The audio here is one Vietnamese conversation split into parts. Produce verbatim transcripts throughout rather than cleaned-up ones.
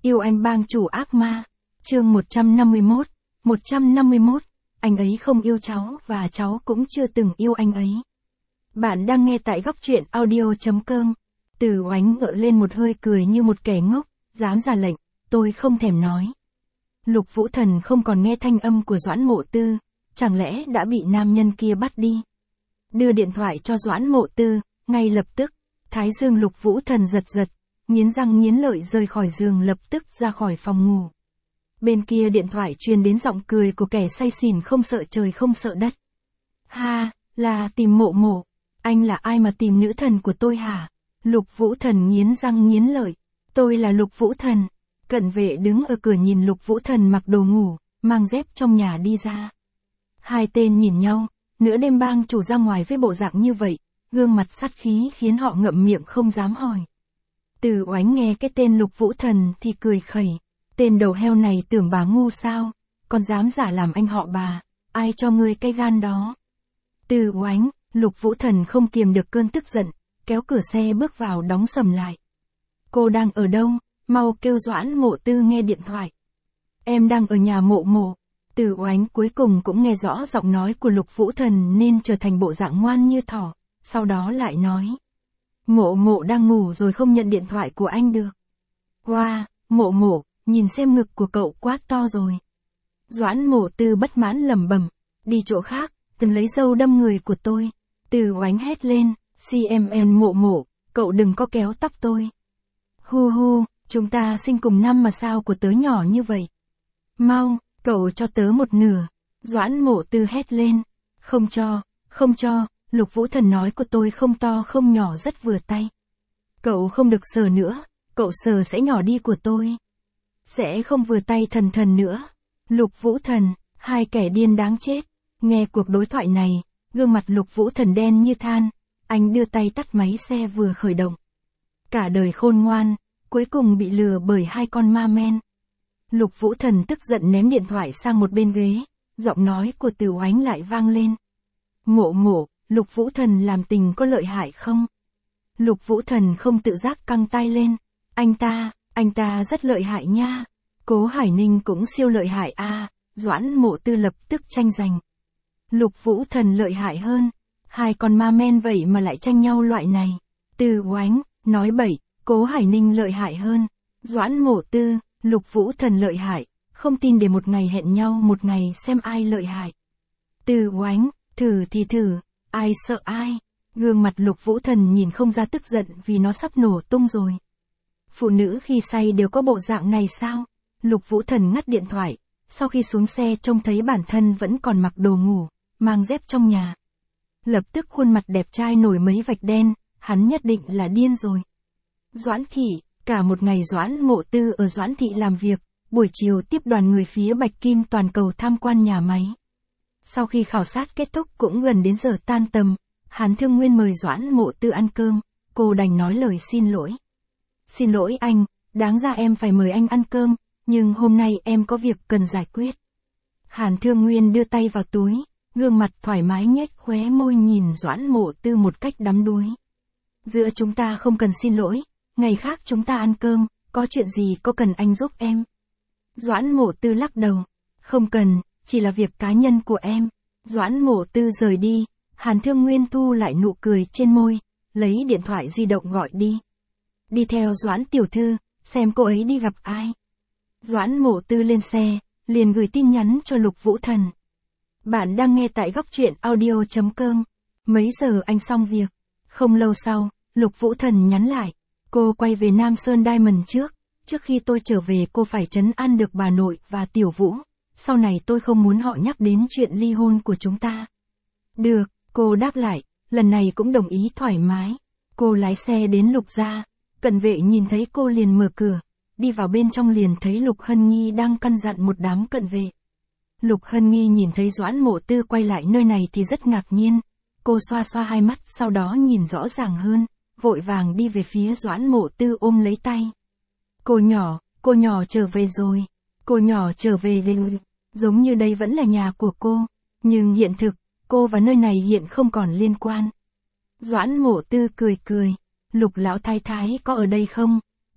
Yêu anh bang chủ ác ma. Chương một trăm năm mươi mốt. một trăm năm mươi mốt. Anh ấy không yêu cháu và cháu cũng chưa từng yêu anh ấy. Bạn đang nghe tại góc truyện audio chấm com. Từ Oánh ngựa lên một hơi cười như một kẻ ngốc, dám ra lệnh, tôi không thèm nói. Lục Vũ Thần không còn nghe thanh âm của Doãn Mộ Tư, chẳng lẽ đã bị nam nhân kia bắt đi. Đưa điện thoại cho Doãn Mộ Tư, ngay lập tức, thái dương Lục Vũ Thần giật giật, nghiến răng nghiến lợi rời khỏi giường lập tức ra khỏi phòng ngủ. Bên kia điện thoại truyền đến giọng cười của kẻ say xỉn không sợ trời không sợ đất. Ha, là tìm Mộ Mộ, anh là ai mà tìm nữ thần của tôi hả? Lục Vũ Thần nghiến răng nghiến lợi, tôi là Lục Vũ Thần. Cận vệ đứng ở cửa nhìn Lục Vũ Thần mặc đồ ngủ, mang dép trong nhà đi ra. Hai tên nhìn nhau, nửa đêm bang chủ ra ngoài với bộ dạng như vậy, gương mặt sát khí khiến họ ngậm miệng không dám hỏi. Từ Oánh nghe cái tên Lục Vũ Thần thì cười khẩy, tên đầu heo này tưởng bà ngu sao, còn dám giả làm anh họ bà, ai cho ngươi cái gan đó. Từ Oánh, Lục Vũ Thần không kiềm được cơn tức giận, kéo cửa xe bước vào đóng sầm lại. Cô đang ở đâu? Mau kêu Doãn Mộ Tư nghe điện thoại. Em đang ở nhà Mộ Mộ. Từ Oánh cuối cùng cũng nghe rõ giọng nói của Lục Vũ Thần nên trở thành bộ dạng ngoan như thỏ, sau đó lại nói. Mộ Mộ đang ngủ rồi không nhận điện thoại của anh được. Wow, Mộ Mộ, nhìn xem ngực của cậu quá to rồi. Doãn Mộ Tư bất mãn lẩm bẩm, đi chỗ khác, đừng lấy dâu đâm người của tôi. Từ Oánh hét lên, xê em en Mộ Mộ, cậu đừng có kéo tóc tôi. Hu hu, chúng ta sinh cùng năm mà sao của tớ nhỏ như vậy. Mau, cậu cho tớ một nửa. Doãn Mộ Tư hét lên, không cho, không cho, Lục Vũ Thần nói của tôi không to không nhỏ rất vừa tay. Cậu không được sờ nữa, cậu sờ sẽ nhỏ đi của tôi. Sẽ không vừa tay thần thần nữa. Lục Vũ Thần, hai kẻ điên đáng chết. Nghe cuộc đối thoại này, gương mặt Lục Vũ Thần đen như than, anh đưa tay tắt máy xe vừa khởi động. Cả đời khôn ngoan, cuối cùng bị lừa bởi hai con ma men. Lục Vũ Thần tức giận ném điện thoại sang một bên ghế, giọng nói của Từ Oánh lại vang lên. Mộ Mộ, Lục Vũ Thần làm tình có lợi hại không? Lục Vũ Thần không tự giác căng tay lên, anh ta, anh ta rất lợi hại nha. Cố Hải Ninh cũng siêu lợi hại a. À. Doãn Mộ Tư lập tức tranh giành. Lục Vũ Thần lợi hại hơn, hai con ma men vậy mà lại tranh nhau loại này. Từ Oánh, nói bậy, Cố Hải Ninh lợi hại hơn. Doãn Mộ Tư, Lục Vũ Thần lợi hại, không tin để một ngày hẹn nhau một ngày xem ai lợi hại. Từ Oánh, thử thì thử, ai sợ ai. Gương mặt Lục Vũ Thần nhìn không ra tức giận vì nó sắp nổ tung rồi. Phụ nữ khi say đều có bộ dạng này sao? Lục Vũ Thần ngắt điện thoại, sau khi xuống xe trông thấy bản thân vẫn còn mặc đồ ngủ, mang dép trong nhà. Lập tức khuôn mặt đẹp trai nổi mấy vạch đen, hắn nhất định là điên rồi. Doãn Thị, cả một ngày Doãn Mộ Tư ở Doãn Thị làm việc, buổi chiều tiếp đoàn người phía Bạch Kim toàn cầu tham quan nhà máy. Sau khi khảo sát kết thúc cũng gần đến giờ tan tầm, Hàn Thương Nguyên mời Doãn Mộ Tư ăn cơm, cô đành nói lời xin lỗi. Xin lỗi anh, đáng ra em phải mời anh ăn cơm, nhưng hôm nay em có việc cần giải quyết. Hàn Thương Nguyên đưa tay vào túi, gương mặt thoải mái nhếch khóe môi nhìn Doãn Mộ Tư một cách đắm đuối. Giữa chúng ta không cần xin lỗi, ngày khác chúng ta ăn cơm, có chuyện gì có cần anh giúp em? Doãn Mộ Tư lắc đầu, không cần, chỉ là việc cá nhân của em. Doãn Mộ Tư rời đi, Hàn Thương Nguyên thu lại nụ cười trên môi, lấy điện thoại di động gọi đi. Đi theo Doãn tiểu thư, xem cô ấy đi gặp ai. Doãn Mộ Tư lên xe, liền gửi tin nhắn cho Lục Vũ Thần. Bạn đang nghe tại góc truyện audio chấm com. Mấy giờ anh xong việc? Không lâu sau, Lục Vũ Thần nhắn lại. Cô quay về Nam Sơn Diamond trước. Trước khi tôi trở về cô phải trấn an được bà nội và Tiểu Vũ. Sau này tôi không muốn họ nhắc đến chuyện ly hôn của chúng ta. Được, cô đáp lại. Lần này cũng đồng ý thoải mái. Cô lái xe đến Lục gia. Cận vệ nhìn thấy cô liền mở cửa. Đi vào bên trong liền thấy Lục Hân Nhi đang căn dặn một đám cận vệ. Lục Hân Nhi nhìn thấy Doãn Mộ Tư quay lại nơi này thì rất ngạc nhiên. Cô xoa xoa hai mắt sau đó nhìn rõ ràng hơn, vội vàng đi về phía Doãn Mộ Tư ôm lấy tay. Cô nhỏ, cô nhỏ trở về rồi. Cô nhỏ trở về lên. Giống như đây vẫn là nhà của cô. Nhưng hiện thực, cô và nơi này hiện không còn liên quan. Doãn Mộ Tư cười cười. Lục lão thái thái có ở đây không? Tớ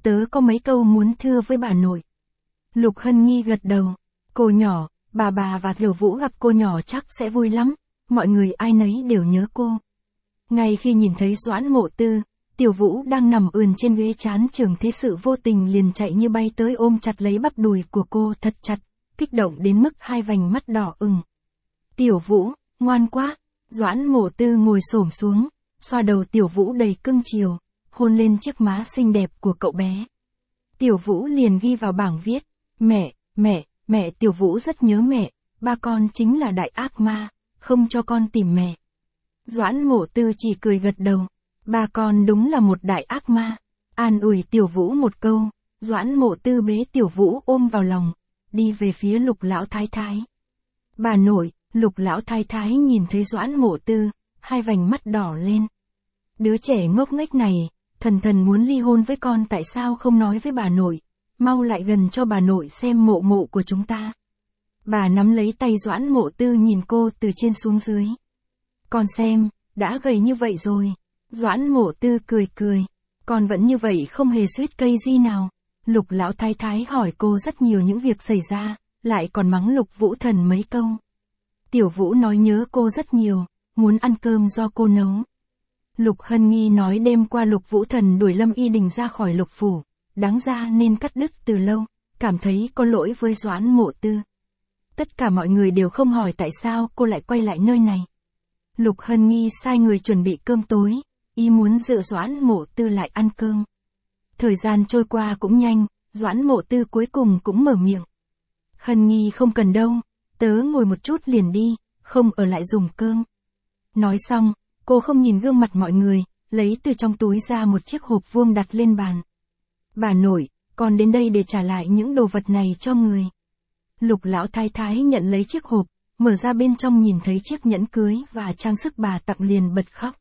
tớ có mấy câu muốn thưa với bà nội. Lục Hân Nghi gật đầu. Cô nhỏ, bà bà và Tiểu Vũ gặp cô nhỏ chắc sẽ vui lắm, mọi người ai nấy đều nhớ cô. Ngay khi nhìn thấy Doãn Mộ Tư, Tiểu Vũ đang nằm ườn trên ghế chán Trường Thế Sự vô tình liền chạy như bay tới ôm chặt lấy bắp đùi của cô thật chặt, kích động đến mức hai vành mắt đỏ ửng. Tiểu Vũ, ngoan quá. Doãn Mộ Tư ngồi xổm xuống, xoa đầu Tiểu Vũ đầy cưng chiều, hôn lên chiếc má xinh đẹp của cậu bé. Tiểu Vũ liền ghi vào bảng viết, mẹ, mẹ, mẹ. Tiểu Vũ rất nhớ mẹ, ba con chính là đại ác ma, không cho con tìm mẹ. Doãn Mộ Tư chỉ cười gật đầu, ba con đúng là một đại ác ma. An ủi Tiểu Vũ một câu, Doãn Mộ Tư bế Tiểu Vũ ôm vào lòng, đi về phía Lục lão thái thái. Bà nội. Lục lão thái thái nhìn thấy Doãn Mộ Tư, hai vành mắt đỏ lên. Đứa trẻ ngốc nghếch này, thần thần muốn ly hôn với con, tại sao không nói với bà nội, mau lại gần cho bà nội xem mộ mộ của chúng ta. Bà nắm lấy tay Doãn Mộ Tư nhìn cô từ trên xuống dưới. Con xem, đã gầy như vậy rồi. Doãn Mộ Tư cười cười, con vẫn như vậy không hề suýt cây gì nào. Lục lão thái thái hỏi cô rất nhiều những việc xảy ra, lại còn mắng Lục Vũ Thần mấy câu. Tiểu Vũ nói nhớ cô rất nhiều, muốn ăn cơm do cô nấu. Lục Hân Nghi nói đêm qua Lục Vũ Thần đuổi Lâm Y Đình ra khỏi Lục phủ, đáng ra nên cắt đứt từ lâu, cảm thấy có lỗi với Doãn Mộ Tư. Tất cả mọi người đều không hỏi tại sao cô lại quay lại nơi này. Lục Hân Nghi sai người chuẩn bị cơm tối, ý muốn dựa Doãn Mộ Tư lại ăn cơm. Thời gian trôi qua cũng nhanh, Doãn Mộ Tư cuối cùng cũng mở miệng. Hân Nghi không cần đâu. Tớ ngồi một chút liền đi, không ở lại dùng cơm. Nói xong, cô không nhìn gương mặt mọi người, lấy từ trong túi ra một chiếc hộp vuông đặt lên bàn. Bà nội, con đến đây để trả lại những đồ vật này cho người. Lục lão thái thái nhận lấy chiếc hộp, mở ra bên trong nhìn thấy chiếc nhẫn cưới và trang sức bà tặng liền bật khóc.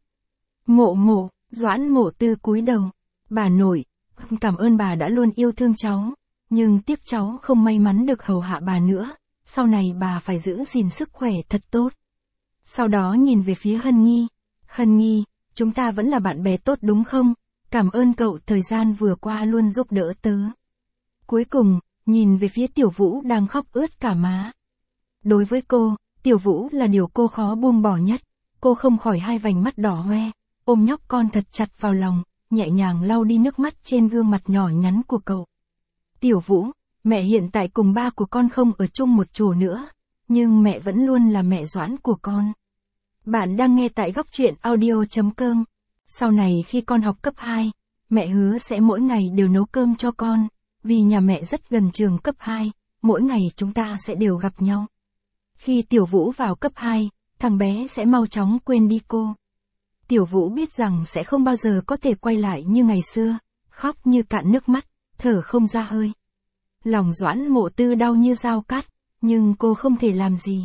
Mộ mộ, Doãn Mộ Tư cúi đầu. Bà nội, cảm ơn bà đã luôn yêu thương cháu, nhưng tiếc cháu không may mắn được hầu hạ bà nữa. Sau này bà phải giữ gìn sức khỏe thật tốt. Sau đó nhìn về phía Hân Nghi. Hân Nghi, chúng ta vẫn là bạn bè tốt đúng không? Cảm ơn cậu thời gian vừa qua luôn giúp đỡ tớ. Cuối cùng, nhìn về phía Tiểu Vũ đang khóc ướt cả má. Đối với cô, Tiểu Vũ là điều cô khó buông bỏ nhất. Cô không khỏi hai vành mắt đỏ hoe, ôm nhóc con thật chặt vào lòng, nhẹ nhàng lau đi nước mắt trên gương mặt nhỏ nhắn của cậu. Tiểu Vũ, mẹ hiện tại cùng ba của con không ở chung một chỗ nữa, nhưng mẹ vẫn luôn là mẹ Doãn của con. Bạn đang nghe tại góc truyện audio chấm com. Sau này khi con học cấp hai, mẹ hứa sẽ mỗi ngày đều nấu cơm cho con, vì nhà mẹ rất gần trường cấp hai, mỗi ngày chúng ta sẽ đều gặp nhau. Khi Tiểu Vũ vào cấp hai, thằng bé sẽ mau chóng quên đi cô. Tiểu Vũ biết rằng sẽ không bao giờ có thể quay lại như ngày xưa, khóc như cạn nước mắt, thở không ra hơi. Lòng Doãn Mộ Tư đau như dao cắt, nhưng cô không thể làm gì.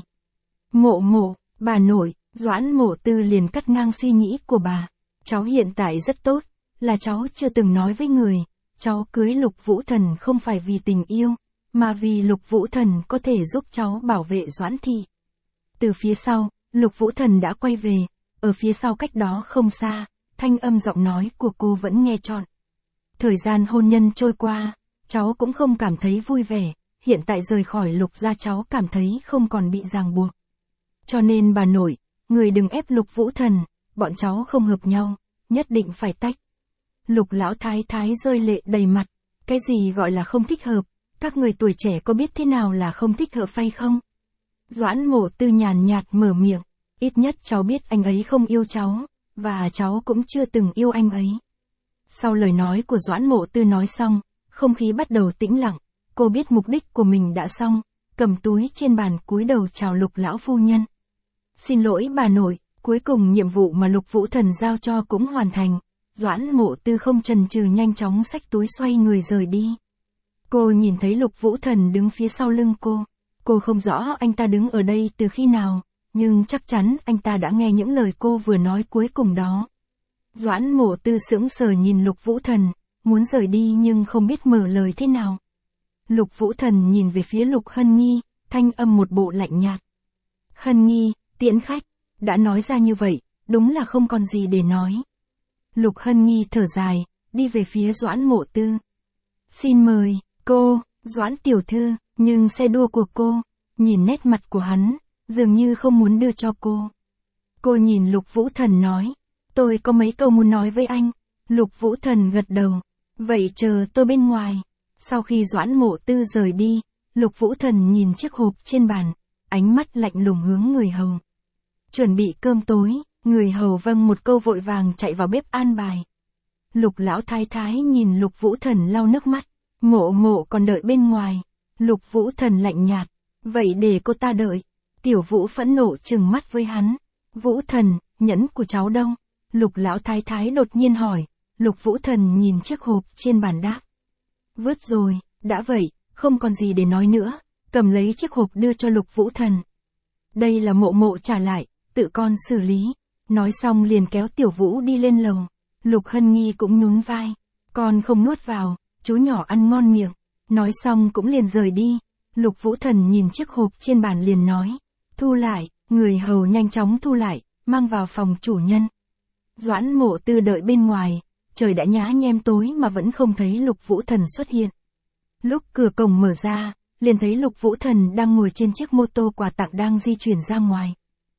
Mộ mộ, bà nội, Doãn Mộ Tư liền cắt ngang suy nghĩ của bà. Cháu hiện tại rất tốt, là cháu chưa từng nói với người, cháu cưới Lục Vũ Thần không phải vì tình yêu, mà vì Lục Vũ Thần có thể giúp cháu bảo vệ Doãn thị. Từ phía sau, Lục Vũ Thần đã quay về, ở phía sau cách đó không xa, thanh âm giọng nói của cô vẫn nghe trọn. Thời gian hôn nhân trôi qua, cháu cũng không cảm thấy vui vẻ, hiện tại rời khỏi Lục gia cháu cảm thấy không còn bị ràng buộc. Cho nên bà nội, người đừng ép Lục Vũ Thần, bọn cháu không hợp nhau, nhất định phải tách. Lục lão thái thái rơi lệ đầy mặt, cái gì gọi là không thích hợp, các người tuổi trẻ có biết thế nào là không thích hợp hay không? Doãn Mộ Tư nhàn nhạt mở miệng, ít nhất cháu biết anh ấy không yêu cháu, và cháu cũng chưa từng yêu anh ấy. Sau lời nói của Doãn Mộ Tư nói xong, không khí bắt đầu tĩnh lặng, cô biết mục đích của mình đã xong, cầm túi trên bàn cúi đầu chào Lục lão phu nhân. Xin lỗi bà nội, cuối cùng nhiệm vụ mà Lục Vũ Thần giao cho cũng hoàn thành. Doãn Mộ Tư không chần chừ nhanh chóng xách túi xoay người rời đi. Cô nhìn thấy Lục Vũ Thần đứng phía sau lưng cô. Cô không rõ anh ta đứng ở đây từ khi nào, nhưng chắc chắn anh ta đã nghe những lời cô vừa nói cuối cùng đó. Doãn Mộ Tư sững sờ nhìn Lục Vũ Thần, muốn rời đi nhưng không biết mở lời thế nào. Lục Vũ Thần nhìn về phía Lục Hân Nghi, thanh âm một bộ lạnh nhạt. Hân Nghi, tiễn khách, đã nói ra như vậy, đúng là không còn gì để nói. Lục Hân Nghi thở dài, đi về phía Doãn Mộ Tư. Xin mời, cô, Doãn tiểu thư, nhưng xe đua của cô, nhìn nét mặt của hắn, dường như không muốn đưa cho cô. Cô nhìn Lục Vũ Thần nói, tôi có mấy câu muốn nói với anh. Lục Vũ Thần gật đầu, vậy chờ tôi bên ngoài. Sau khi Doãn Mộ Tư rời đi, Lục Vũ Thần nhìn chiếc hộp trên bàn, ánh mắt lạnh lùng hướng người hầu. Chuẩn bị cơm tối, người hầu vâng một câu vội vàng chạy vào bếp an bài. Lục lão thái thái nhìn Lục Vũ Thần lau nước mắt, Mộ Mộ còn đợi bên ngoài. Lục Vũ Thần lạnh nhạt, vậy để cô ta đợi. Tiểu Vũ phẫn nộ trừng mắt với hắn. Vũ Thần, nhẫn của cháu đâu? Lục lão thái thái đột nhiên hỏi. Lục Vũ Thần nhìn chiếc hộp trên bàn đáp. Vứt rồi, đã vậy, không còn gì để nói nữa. Cầm lấy chiếc hộp đưa cho Lục Vũ Thần. Đây là Mộ Mộ trả lại, tự con xử lý. Nói xong liền kéo Tiểu Vũ đi lên lầu. Lục Hân Nghi cũng nhún vai. Con không nuốt vào, chú nhỏ ăn ngon miệng. Nói xong cũng liền rời đi. Lục Vũ Thần nhìn chiếc hộp trên bàn liền nói. Thu lại, người hầu nhanh chóng thu lại, mang vào phòng chủ nhân. Doãn Mộ Tư đợi bên ngoài, trời đã nhá nhem tối mà vẫn không thấy Lục Vũ Thần xuất hiện. Lúc cửa cổng mở ra, liền thấy Lục Vũ Thần đang ngồi trên chiếc mô tô quà tặng đang di chuyển ra ngoài.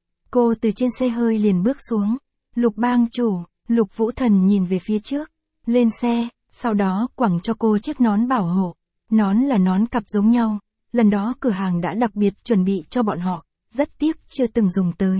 Cô từ trên xe hơi liền bước xuống. Lục bang chủ, Lục Vũ Thần nhìn về phía trước, lên xe, sau đó quẳng cho cô chiếc nón bảo hộ. Nón là nón cặp giống nhau, lần đó cửa hàng đã đặc biệt chuẩn bị cho bọn họ, rất tiếc chưa từng dùng tới.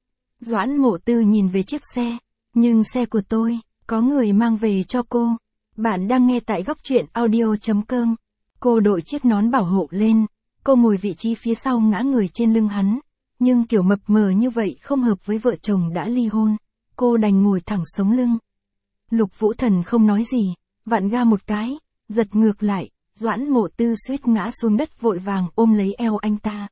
Doãn Mộ Tư nhìn về chiếc xe, nhưng xe của tôi, có người mang về cho cô. Bạn đang nghe tại góc truyện audio chấm com. Cô đội chiếc nón bảo hộ lên, cô ngồi vị trí phía sau ngã người trên lưng hắn, nhưng kiểu mập mờ như vậy không hợp với vợ chồng đã ly hôn, cô đành ngồi thẳng sống lưng. Lục Vũ Thần không nói gì, vặn ga một cái, giật ngược lại, Doãn Mộ Tư suýt ngã xuống đất vội vàng ôm lấy eo anh ta.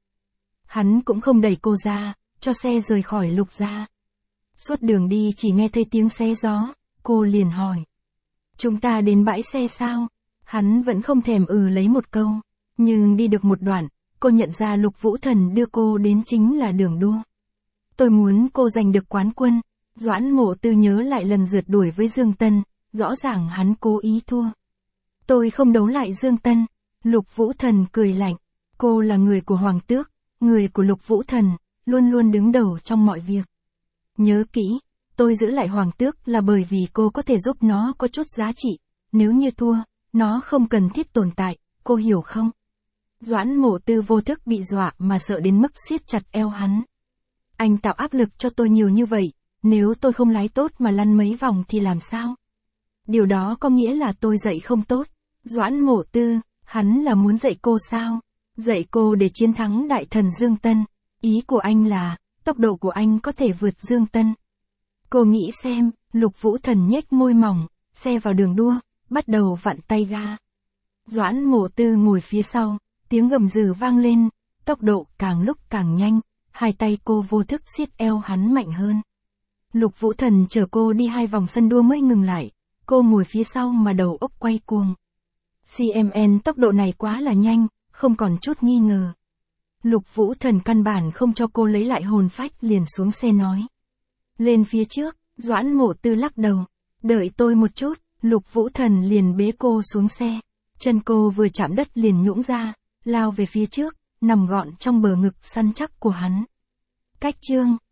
Hắn cũng không đẩy cô ra, cho xe rời khỏi Lục gia. Suốt đường đi chỉ nghe thấy tiếng xé gió, cô liền hỏi. Chúng ta đến bãi xe sao? Hắn vẫn không thèm ừ lấy một câu, nhưng đi được một đoạn, cô nhận ra Lục Vũ Thần đưa cô đến chính là đường đua. Tôi muốn cô giành được quán quân. Doãn Mộ Tư nhớ lại lần rượt đuổi với Dương Tân, rõ ràng hắn cố ý thua. Tôi không đấu lại Dương Tân. Lục Vũ Thần cười lạnh. Cô là người của Hoàng tước, người của Lục Vũ Thần, luôn luôn đứng đầu trong mọi việc. Nhớ kỹ, tôi giữ lại Hoàng tước là bởi vì cô có thể giúp nó có chút giá trị. Nếu như thua, nó không cần thiết tồn tại, cô hiểu không? Doãn Mộ Tư vô thức bị dọa mà sợ đến mức siết chặt eo hắn. Anh tạo áp lực cho tôi nhiều như vậy, nếu tôi không lái tốt mà lăn mấy vòng thì làm sao? Điều đó có nghĩa là tôi dạy không tốt. Doãn Mộ Tư, hắn là muốn dạy cô sao? Dạy cô để chiến thắng đại thần Dương Tân. Ý của anh là, tốc độ của anh có thể vượt Dương Tân. Cô nghĩ xem, Lục Vũ Thần nhếch môi mỏng, xe vào đường đua, bắt đầu vặn tay ga. Doãn Mộ Tư ngồi phía sau, tiếng gầm rừ vang lên, tốc độ càng lúc càng nhanh, hai tay cô vô thức siết eo hắn mạnh hơn. Lục Vũ Thần chở cô đi hai vòng sân đua mới ngừng lại, cô ngồi phía sau mà đầu óc quay cuồng. xê em en tốc độ này quá là nhanh, không còn chút nghi ngờ. Lục Vũ Thần căn bản không cho cô lấy lại hồn phách liền xuống xe nói. Lên phía trước, Doãn Mộ Tư lắc đầu. Đợi tôi một chút, Lục Vũ Thần liền bế cô xuống xe. Chân cô vừa chạm đất liền nhũn ra, lao về phía trước, nằm gọn trong bờ ngực săn chắc của hắn. Cách chương